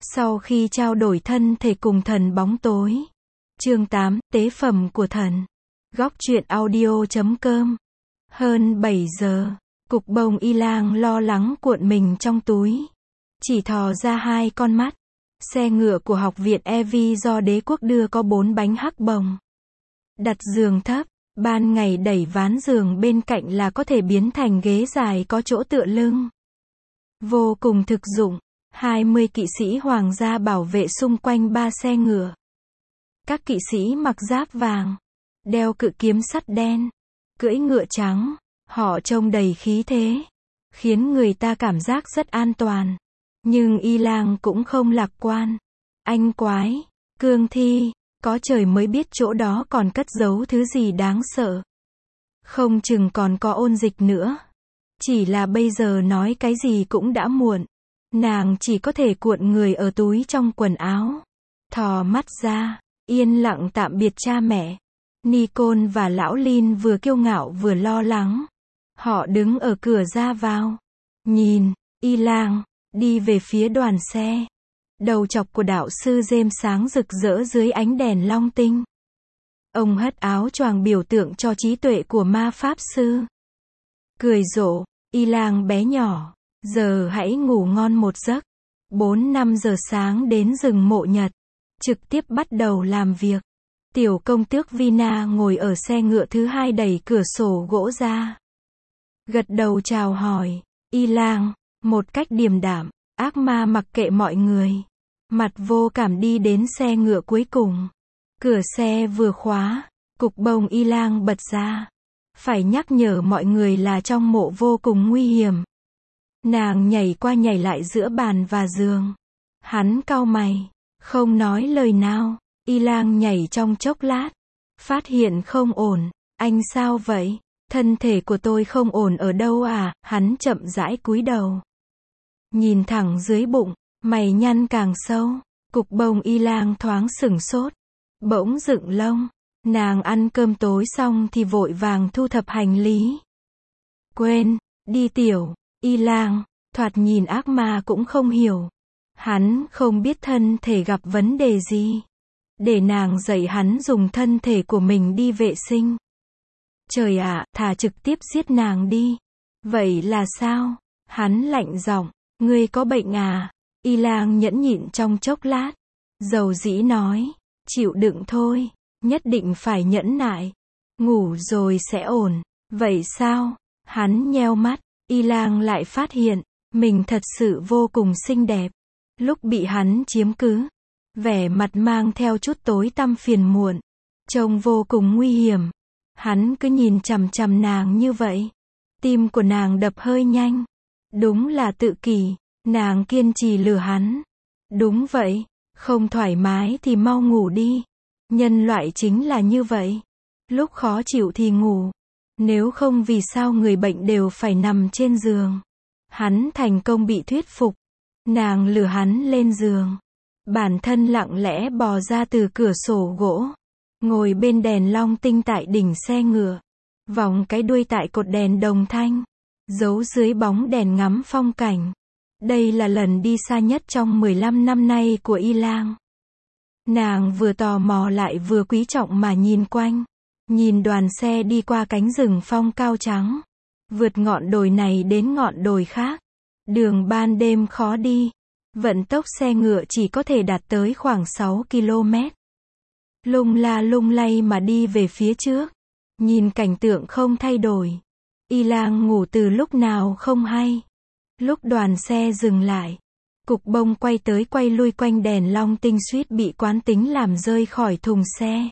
Sau khi trao đổi thân thể cùng thần bóng tối. Chương 8, tế phẩm của thần. Góc truyện audio.com. Hơn 7 giờ, Cục Bông Y Lang lo lắng cuộn mình trong túi. Chỉ thò ra hai con mắt. Xe ngựa của học viện Evi do đế quốc đưa có 4 bánh hắc bồng. Đặt giường thấp, ban ngày đẩy ván giường bên cạnh là có thể biến thành ghế dài có chỗ tựa lưng. Vô cùng thực dụng. 20 kỵ sĩ hoàng gia bảo vệ xung quanh 3 xe ngựa. Các kỵ sĩ mặc giáp vàng, đeo cự kiếm sắt đen, cưỡi ngựa trắng, họ trông đầy khí thế, khiến người ta cảm giác rất an toàn. Nhưng Y Lang cũng không lạc quan. Anh quái, cương thi, có trời mới biết chỗ đó còn cất giấu thứ gì đáng sợ. Không chừng còn có ôn dịch nữa. Chỉ là bây giờ nói cái gì cũng đã muộn. Nàng chỉ có thể cuộn người ở túi trong quần áo. Thò mắt ra, yên lặng tạm biệt cha mẹ. Nicole và lão Lin vừa kiêu ngạo vừa lo lắng. Họ đứng ở cửa ra vào. Nhìn, Y Lang, đi về phía đoàn xe. Đầu chọc của đạo sư James sáng rực rỡ dưới ánh đèn long tinh. Ông hất áo choàng biểu tượng cho trí tuệ của ma pháp sư. Cười rộ, Y Lang bé nhỏ. Giờ hãy ngủ ngon một giấc. 4-5 giờ sáng đến rừng mộ nhật. Trực tiếp bắt đầu làm việc. Tiểu công tước Vina ngồi ở xe ngựa thứ hai đẩy cửa sổ gỗ ra. Gật đầu chào hỏi. Y Lang, một cách điềm đạm, ác ma mặc kệ mọi người. Mặt vô cảm đi đến xe ngựa cuối cùng. Cửa xe vừa khóa, Cục Bông Y Lang bật ra. Phải nhắc nhở mọi người là trong mộ vô cùng nguy hiểm. Nàng nhảy qua nhảy lại giữa bàn và giường. Hắn cau mày, không nói lời nào. Y Lang nhảy trong chốc lát. Phát hiện không ổn. Anh sao vậy? Thân thể của tôi không ổn ở đâu à? Hắn chậm rãi cúi đầu. Nhìn thẳng dưới bụng, mày nhăn càng sâu. Cục Bông Y Lang thoáng sửng sốt. Bỗng dựng lông. Nàng ăn cơm tối xong thì vội vàng thu thập hành lý. Quên, đi tiểu. Y Lang, thoạt nhìn ác ma cũng không hiểu. Hắn không biết thân thể gặp vấn đề gì. Để nàng dạy hắn dùng thân thể của mình đi vệ sinh. Trời ạ, thà trực tiếp giết nàng đi. Vậy là sao? Hắn lạnh giọng, ngươi có bệnh à? Y Lang nhẫn nhịn trong chốc lát. Dầu dĩ nói, chịu đựng thôi, nhất định phải nhẫn nại. Ngủ rồi sẽ ổn. Vậy sao? Hắn nheo mắt. Y Lang lại phát hiện, mình thật sự vô cùng xinh đẹp. Lúc bị hắn chiếm cứ, vẻ mặt mang theo chút tối tăm phiền muộn, trông vô cùng nguy hiểm. Hắn cứ nhìn chằm chằm nàng như vậy. Tim của nàng đập hơi nhanh. Đúng là tự kỷ, nàng kiên trì lừa hắn. Đúng vậy, không thoải mái thì mau ngủ đi. Nhân loại chính là như vậy. Lúc khó chịu thì ngủ. Nếu không vì sao người bệnh đều phải nằm trên giường. Hắn thành công bị thuyết phục. Nàng lừa hắn lên giường. Bản thân lặng lẽ bò ra từ cửa sổ gỗ. Ngồi bên đèn long tinh tại đỉnh xe ngựa. Vòng cái đuôi tại cột đèn đồng thanh. Giấu dưới bóng đèn ngắm phong cảnh. Đây là lần đi xa nhất trong 15 năm nay của Y Lang. Nàng vừa tò mò lại vừa quý trọng mà nhìn quanh. Nhìn đoàn xe đi qua cánh rừng phong cao trắng. Vượt ngọn đồi này đến ngọn đồi khác. Đường ban đêm khó đi. Vận tốc xe ngựa chỉ có thể đạt tới khoảng 6 km. Lung la lung lay mà đi về phía trước. Nhìn cảnh tượng không thay đổi. Y Lang ngủ từ lúc nào không hay. Lúc đoàn xe dừng lại. Cục Bông quay tới quay lui quanh đèn long tinh suýt bị quán tính làm rơi khỏi thùng xe.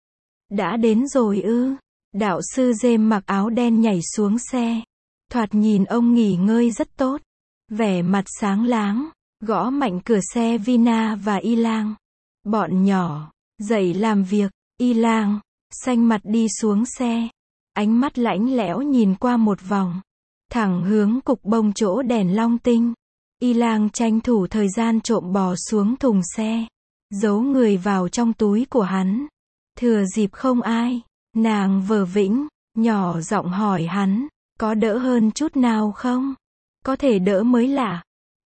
Đã đến rồi ư? Đạo sư James mặc áo đen nhảy xuống xe. Thoạt nhìn ông nghỉ ngơi rất tốt. Vẻ mặt sáng láng, gõ mạnh cửa xe Vina và Y Lang. Bọn nhỏ, dậy làm việc. Y Lang, xanh mặt đi xuống xe. Ánh mắt lãnh lẽo nhìn qua một vòng. Thẳng hướng Cục Bông chỗ đèn long tinh. Y Lang tranh thủ thời gian trộm bò xuống thùng xe. Giấu người vào trong túi của hắn. Thừa dịp không ai, nàng vờ vĩnh, nhỏ giọng hỏi hắn, có đỡ hơn chút nào không? Có thể đỡ mới lạ.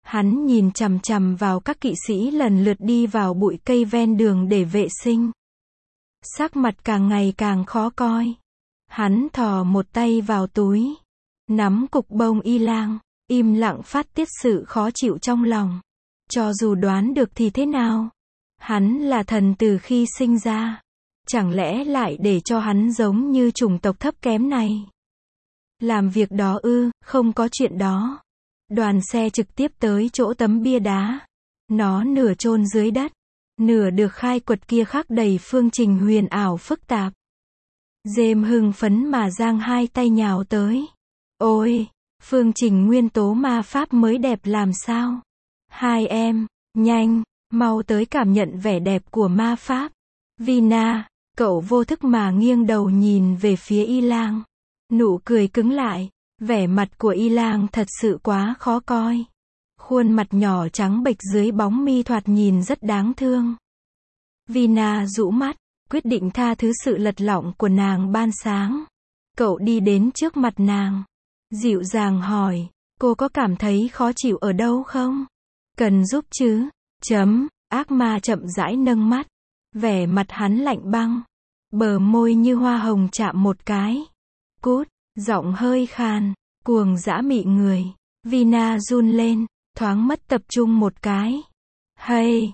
Hắn nhìn chằm chằm vào các kỵ sĩ lần lượt đi vào bụi cây ven đường để vệ sinh. Sắc mặt càng ngày càng khó coi. Hắn thò một tay vào túi, nắm cục bông y lang, im lặng phát tiết sự khó chịu trong lòng. Cho dù đoán được thì thế nào? Hắn là thần từ khi sinh ra. Chẳng lẽ lại để cho hắn giống như chủng tộc thấp kém này? Làm việc đó ư? Không có chuyện đó. Đoàn xe trực tiếp tới chỗ tấm bia đá. Nó nửa chôn dưới đất, nửa được khai quật kia khắc đầy phương trình huyền ảo phức tạp. James hưng phấn mà giang hai tay nhào tới. Ôi, phương trình nguyên tố ma pháp mới đẹp làm sao? Hai em, nhanh, mau tới cảm nhận vẻ đẹp của ma pháp. Vina, cậu vô thức mà nghiêng đầu nhìn về phía y lang. Nụ cười cứng lại, vẻ mặt của y lang thật sự quá khó coi. Khuôn mặt nhỏ trắng bệch dưới bóng mi thoạt nhìn rất đáng thương. Vina rũ mắt, quyết định tha thứ sự lật lọng của nàng ban sáng. Cậu đi đến trước mặt nàng, dịu dàng hỏi, cô có cảm thấy khó chịu ở đâu không? Cần giúp chứ? Ác ma chậm rãi nâng mắt, vẻ mặt hắn lạnh băng, bờ môi như hoa hồng chạm một cái. Cút, giọng hơi khàn, cuồng dã mị người. Vina run lên, thoáng mất tập trung một cái. Hey,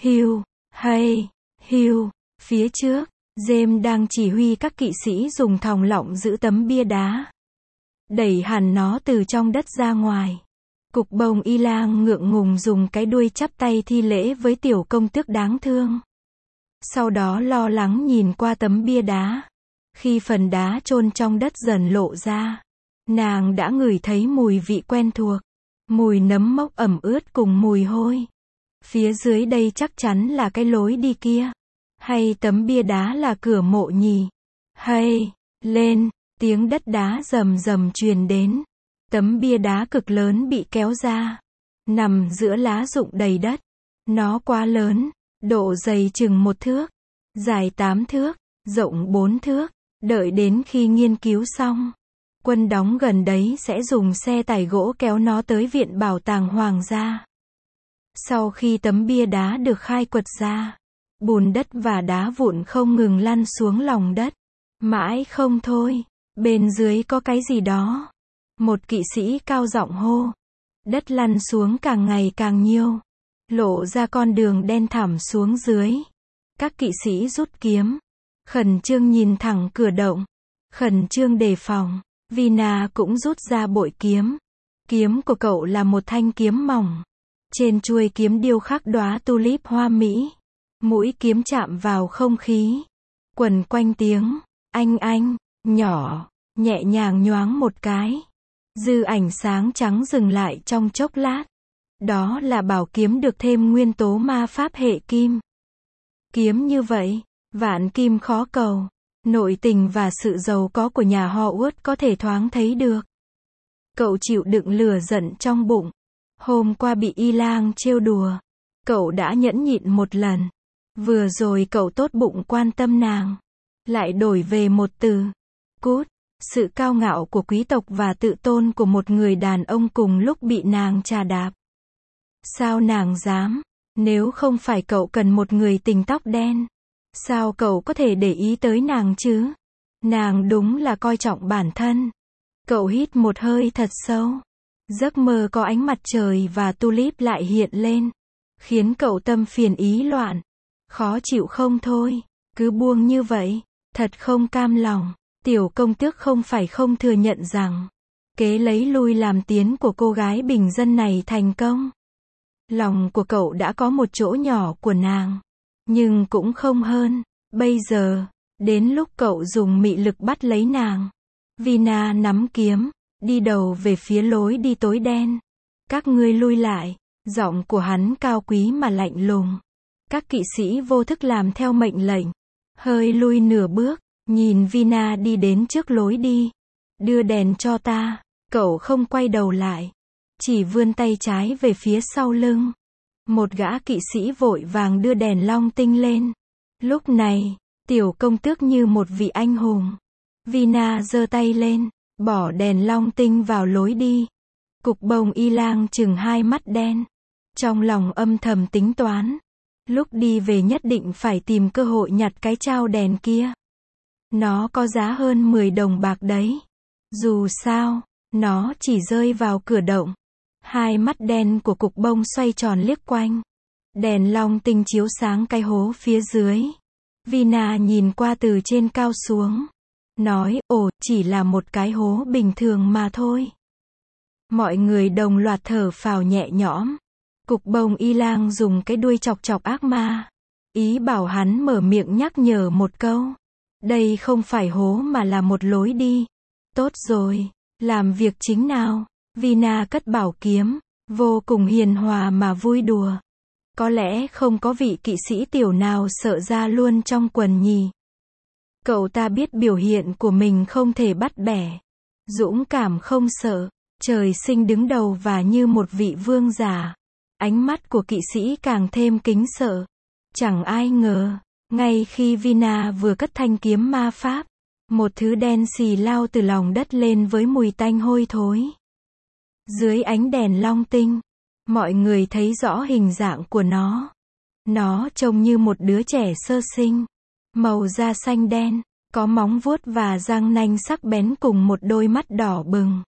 Hugh, phía trước, James đang chỉ huy các kỵ sĩ dùng thòng lọng giữ tấm bia đá. Đẩy hẳn nó từ trong đất ra ngoài. Cục bông y lang ngượng ngùng dùng cái đuôi chắp tay thi lễ với tiểu công tước đáng thương. Sau đó lo lắng nhìn qua tấm bia đá. Khi phần đá chôn trong đất dần lộ ra, nàng đã ngửi thấy mùi vị quen thuộc. Mùi nấm mốc ẩm ướt cùng mùi hôi. Phía dưới đây chắc chắn là cái lối đi kia. Hay tấm bia đá là cửa mộ nhỉ? Hay, lên, tiếng đất đá rầm rầm truyền đến. Tấm bia đá cực lớn bị kéo ra. Nằm giữa lá rụng đầy đất. Nó quá lớn, độ dày chừng 1 thước, dài 8 thước, rộng 4 thước. Đợi đến khi nghiên cứu xong, quân đóng gần đấy sẽ dùng xe tải gỗ kéo nó tới viện bảo tàng hoàng gia. Sau khi tấm bia đá được khai quật ra, bùn đất và đá vụn không ngừng lăn xuống lòng đất. Mãi không thôi, bên dưới có cái gì đó. Một kỵ sĩ cao giọng hô. Đất lăn xuống càng ngày càng nhiều, lộ ra con đường đen thẳm xuống dưới. Các kỵ sĩ rút kiếm, khẩn trương nhìn thẳng cửa động, khẩn trương đề phòng. Vina cũng rút ra bội kiếm. Kiếm của cậu là một thanh kiếm mỏng. Trên chuôi kiếm điêu khắc đóa tulip hoa mỹ. Mũi kiếm chạm vào không khí. Quần quanh tiếng anh, nhỏ, nhẹ nhàng nhoáng một cái. Dư ảnh sáng trắng dừng lại trong chốc lát. Đó là bảo kiếm được thêm nguyên tố ma pháp hệ kim. Kiếm như vậy, vạn kim khó cầu. Nội tình và sự giàu có của nhà Hogwarts có thể thoáng thấy được. Cậu chịu đựng lửa giận trong bụng. Hôm qua bị y lang trêu đùa. Cậu đã nhẫn nhịn một lần. Vừa rồi cậu tốt bụng quan tâm nàng. Lại đổi về một từ. Cút. Sự cao ngạo của quý tộc và tự tôn của một người đàn ông cùng lúc bị nàng trà đạp. Sao nàng dám? Nếu không phải cậu cần một người tình tóc đen, sao cậu có thể để ý tới nàng chứ? Nàng đúng là coi trọng bản thân. Cậu hít một hơi thật sâu. Giấc mơ có ánh mặt trời và tulip lại hiện lên, khiến cậu tâm phiền ý loạn. Khó chịu không thôi, cứ buông như vậy, thật không cam lòng. Tiểu công tước không phải không thừa nhận rằng, kế lấy lui làm tiến của cô gái bình dân này thành công. Lòng của cậu đã có một chỗ nhỏ của nàng, nhưng cũng không hơn. Bây giờ, đến lúc cậu dùng mị lực bắt lấy nàng. Vina nắm kiếm, đi đầu về phía lối đi tối đen. Các ngươi lui lại, giọng của hắn cao quý mà lạnh lùng. Các kỵ sĩ vô thức làm theo mệnh lệnh, hơi lui nửa bước, nhìn Vina đi đến trước lối đi. Đưa đèn cho ta. Cậu không quay đầu lại, chỉ vươn tay trái về phía sau lưng. Một gã kỵ sĩ vội vàng đưa đèn long tinh lên. Lúc này, tiểu công tước như một vị anh hùng. Vina giơ tay lên, bỏ đèn long tinh vào lối đi. Cục bông y lang chừng hai mắt đen. Trong lòng âm thầm tính toán. Lúc đi về nhất định phải tìm cơ hội nhặt cái trao đèn kia. Nó có giá hơn 10 đồng bạc đấy. Dù sao, nó chỉ rơi vào cửa động. Hai mắt đen của cục bông xoay tròn liếc quanh. Đèn long tinh chiếu sáng cái hố phía dưới. Vina nhìn qua từ trên cao xuống. Nói, ồ, chỉ là một cái hố bình thường mà thôi. Mọi người đồng loạt thở phào nhẹ nhõm. Cục bông y lang dùng cái đuôi chọc chọc ác ma. Ý bảo hắn mở miệng nhắc nhở một câu. Đây không phải hố mà là một lối đi. Tốt rồi, làm việc chính nào. Vina cất bảo kiếm, vô cùng hiền hòa mà vui đùa. Có lẽ không có vị kỵ sĩ tiểu nào sợ ra luôn trong quần nhỉ. Cậu ta biết biểu hiện của mình không thể bắt bẻ. Dũng cảm không sợ, trời sinh đứng đầu và như một vị vương giả. Ánh mắt của kỵ sĩ càng thêm kính sợ. Chẳng ai ngờ, ngay khi Vina vừa cất thanh kiếm ma pháp, một thứ đen xì lao từ lòng đất lên với mùi tanh hôi thối. Dưới ánh đèn long tinh, mọi người thấy rõ hình dạng của nó. Nó trông như một đứa trẻ sơ sinh. Màu da xanh đen, có móng vuốt và răng nanh sắc bén cùng một đôi mắt đỏ bừng.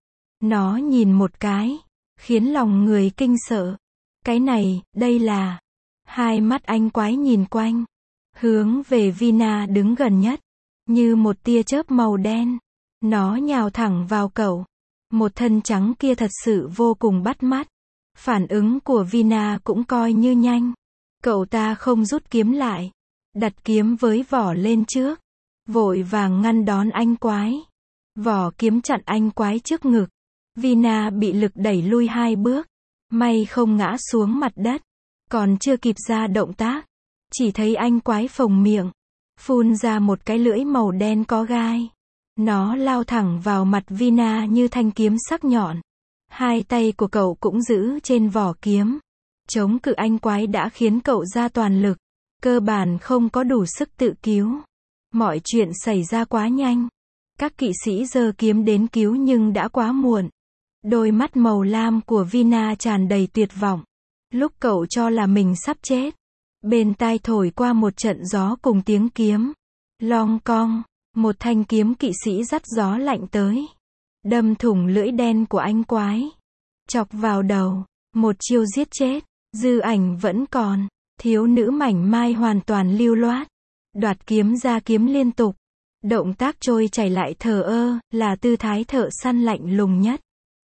Nó nhìn một cái, khiến lòng người kinh sợ. Cái này, đây là... Hai mắt anh quái nhìn quanh, hướng về Vina đứng gần nhất. Như một tia chớp màu đen, nó nhào thẳng vào cậu. Một thân trắng kia thật sự vô cùng bắt mắt. Phản ứng của Vina cũng coi như nhanh. Cậu ta không rút kiếm lại, đặt kiếm với vỏ lên trước, vội vàng ngăn đón anh quái. Vỏ kiếm chặn anh quái trước ngực. Vina bị lực đẩy lui 2 bước, may không ngã xuống mặt đất. Còn chưa kịp ra động tác, chỉ thấy anh quái phồng miệng, phun ra một cái lưỡi màu đen có gai. Nó lao thẳng vào mặt Vina như thanh kiếm sắc nhọn. Hai tay của cậu cũng giữ trên vỏ kiếm. Chống cự anh quái đã khiến cậu ra toàn lực. Cơ bản không có đủ sức tự cứu. Mọi chuyện xảy ra quá nhanh. Các kỵ sĩ giơ kiếm đến cứu nhưng đã quá muộn. Đôi mắt màu lam của Vina tràn đầy tuyệt vọng. Lúc cậu cho là mình sắp chết, bên tai thổi qua một trận gió cùng tiếng kiếm. Long cong, một thanh kiếm kỵ sĩ dắt gió lạnh tới, đâm thủng lưỡi đen của anh quái, chọc vào đầu, một chiêu giết chết. Dư ảnh vẫn còn, thiếu nữ mảnh mai hoàn toàn lưu loát, đoạt kiếm ra kiếm liên tục, động tác trôi chảy lại thờ ơ, là tư thái thợ săn lạnh lùng nhất.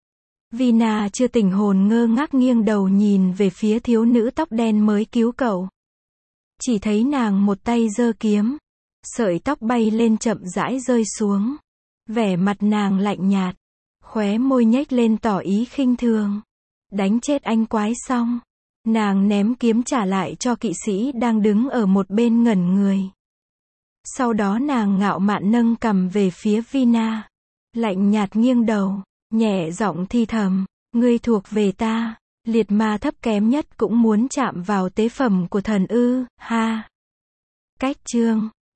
Vina chưa tỉnh hồn ngơ ngác nghiêng đầu nhìn về phía thiếu nữ tóc đen mới cứu cậu. Chỉ thấy nàng một tay giơ kiếm, sợi tóc bay lên chậm rãi rơi xuống. Vẻ mặt nàng lạnh nhạt, khóe môi nhếch lên tỏ ý khinh thường. Đánh chết anh quái xong, nàng ném kiếm trả lại cho kỵ sĩ đang đứng ở một bên ngẩn người. Sau đó nàng ngạo mạn nâng cằm về phía Vina, lạnh nhạt nghiêng đầu, nhẹ giọng thi thầm, ngươi thuộc về ta, liệt ma thấp kém nhất cũng muốn chạm vào tế phẩm của thần ư, ha. Cách chương